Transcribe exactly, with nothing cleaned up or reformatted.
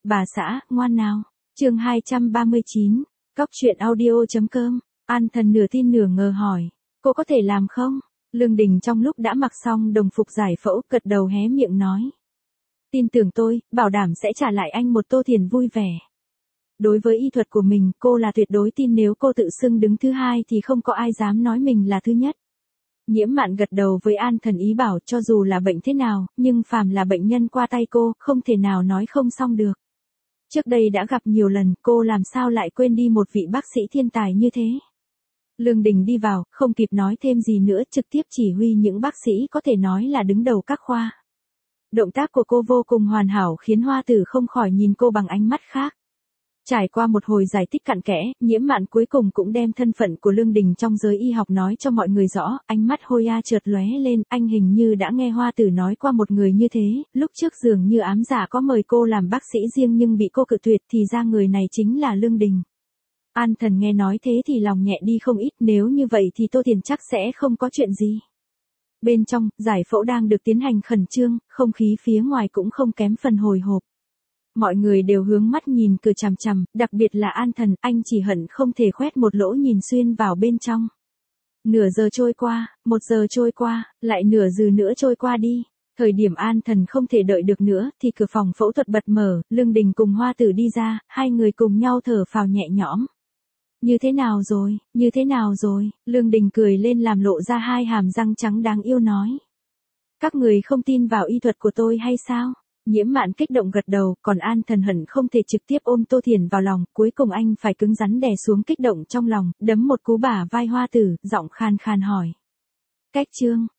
Bà xã, ngoan nào. Chương hai trăm ba mươi chín, cóc truyện audio chấm com. An Thần nửa tin nửa ngờ hỏi, cô có thể làm không? Lương Đình trong lúc đã mặc xong đồng phục giải phẫu, gật đầu hé miệng nói. Tin tưởng tôi, bảo đảm sẽ trả lại anh một tô tiền vui vẻ. Đối với y thuật của mình, cô là tuyệt đối tin, nếu cô tự xưng đứng thứ hai thì không có ai dám nói mình là thứ nhất. Nhiễm Mạn gật đầu với An Thần, ý bảo cho dù là bệnh thế nào, nhưng phàm là bệnh nhân qua tay cô, không thể nào nói không xong được. Trước đây đã gặp nhiều lần, cô làm sao lại quên đi một vị bác sĩ thiên tài như thế. Lương Đình đi vào, không kịp nói thêm gì nữa, trực tiếp chỉ huy những bác sĩ có thể nói là đứng đầu các khoa. Động tác của cô vô cùng hoàn hảo khiến Hoa Tử không khỏi nhìn cô bằng ánh mắt khác. Trải qua một hồi giải thích cặn kẽ, Nhiễm Mạn cuối cùng cũng đem thân phận của Lương Đình trong giới y học nói cho mọi người rõ, ánh mắt Hoya chợt lóe lên, anh hình như đã nghe Hoa Tử nói qua một người như thế, lúc trước dường như ám giả có mời cô làm bác sĩ riêng nhưng bị cô cự tuyệt, thì ra người này chính là Lương Đình. An Thần nghe nói thế thì lòng nhẹ đi không ít, nếu như vậy thì Tô Tiền chắc sẽ không có chuyện gì. Bên trong, giải phẫu đang được tiến hành khẩn trương, không khí phía ngoài cũng không kém phần hồi hộp. Mọi người đều hướng mắt nhìn cửa chằm chằm, đặc biệt là An Thần, anh chỉ hận không thể khoét một lỗ nhìn xuyên vào bên trong. Nửa giờ trôi qua, một giờ trôi qua, lại nửa giờ nữa trôi qua đi. Thời điểm An Thần không thể đợi được nữa, thì cửa phòng phẫu thuật bật mở, Lương Đình cùng Hoa Tử đi ra, hai người cùng nhau thở phào nhẹ nhõm. Như thế nào rồi, như thế nào rồi, Lương Đình cười lên làm lộ ra hai hàm răng trắng đáng yêu nói. Các người không tin vào y thuật của tôi hay sao? Nhiễm Mạn kích động gật đầu, còn An Thần hận không thể trực tiếp ôm Tô Thiền vào lòng, cuối cùng anh phải cứng rắn đè xuống kích động trong lòng, đấm một cú bả vai Hoa Tử, giọng khan khan hỏi. Cách trương,